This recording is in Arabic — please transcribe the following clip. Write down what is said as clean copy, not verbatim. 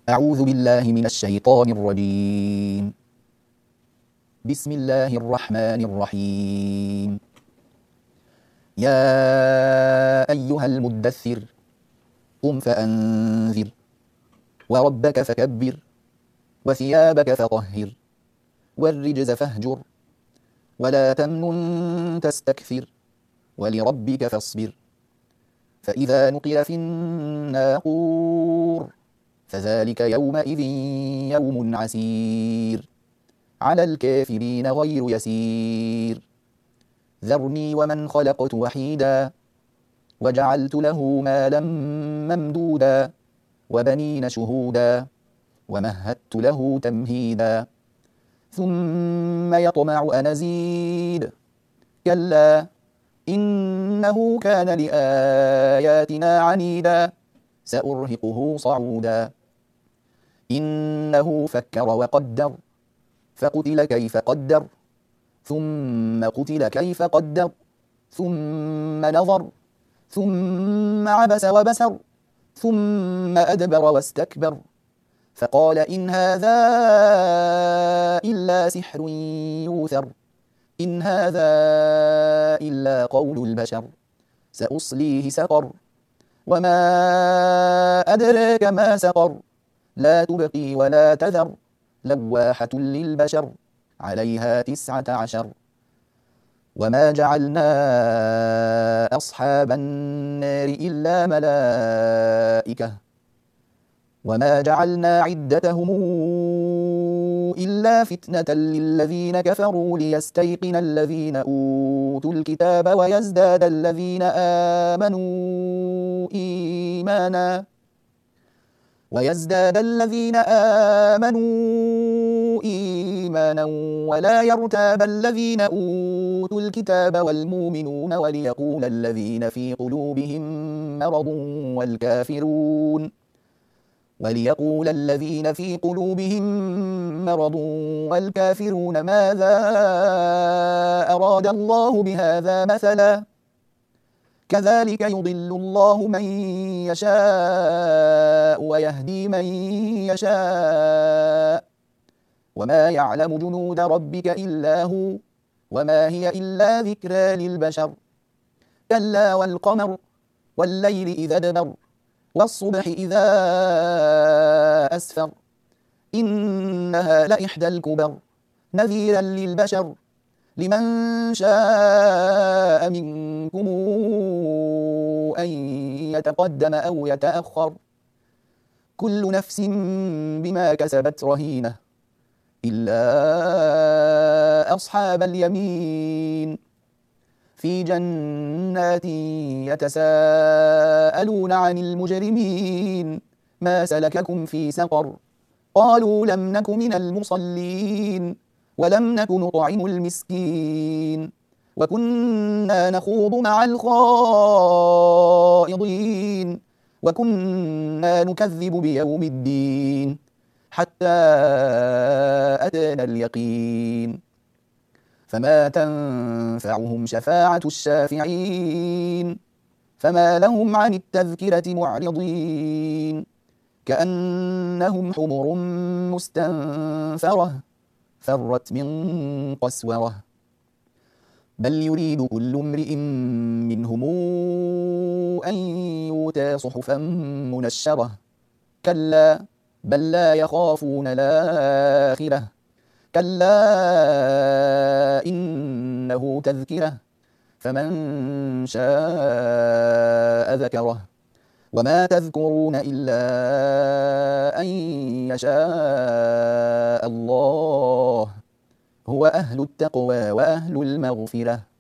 أعوذ بالله من الشيطان الرجيم. بسم الله الرحمن الرحيم. يا أيها المدثر قم فأنذر وربك فكبر وثيابك فطهر والرجز فاهجر ولا تمنن تستكثر ولربك فاصبر فإذا نقر في الناقور فذلك يومئذ يوم عسير على الكافرين غير يسير. ذرني ومن خلقت وحيدا وجعلت له مالا ممدودا وبنين شهودا ومهدت له تمهيدا ثم يطمع أن أزيد كلا إنه كان لآياتنا عنيدا سأرهقه صعودا إنه فكر وقدر فقتل كيف قدر ثم قتل كيف قدر ثم نظر ثم عبس وبسر ثم أدبر واستكبر فقال إن هذا إلا سحر يوثر إن هذا إلا قول البشر سأصليه سقر وما أدراك ما سقر لا تبقي ولا تذر لواحة للبشر عليها 19 وما جعلنا أصحاب النار إلا ملائكة وما جعلنا عدتهم إلا فتنة للذين كفروا ليستيقن الذين أوتوا الكتاب ويزداد الذين آمنوا إيمانا ولا يرتاب الذين أوتوا الكتاب والمؤمنون وليقول الذين في قلوبهم مرض والكافرون ماذا أراد الله بهذا مثلا كذلك يضل الله من يشاء ويهدي من يشاء وما يعلم جنود ربك إلا هو وما هي إلا ذكرى للبشر كلا والقمر والليل إذا ادبر والصبح إذا أسفر إنها لإحدى الكبر نذيرا للبشر لمن شاء منكم أن يتقدم أو يتأخر كل نفس بما كسبت رهينة إلا أصحاب اليمين في جنات يتساءلون عن المجرمين ما سلككم في سقر قالوا لم نك من المصلين ولم نك نطعم المسكين وكنا نخوض مع الخائضين وكنا نكذب بيوم الدين حتى أتانا اليقين فما تنفعهم شفاعة الشافعين فما لهم عن التذكرة معرضين كأنهم حمر مستنفرة فرت من قسورة بل يريد كل امرئ منهم أن يؤتى صحفا منشرة كلا بل لا يخافون الآخرة كلا إنه تذكرة فمن شاء ذكره وما تذكرون إلا أن يشاء الله هو أهل التقوى وأهل المغفرة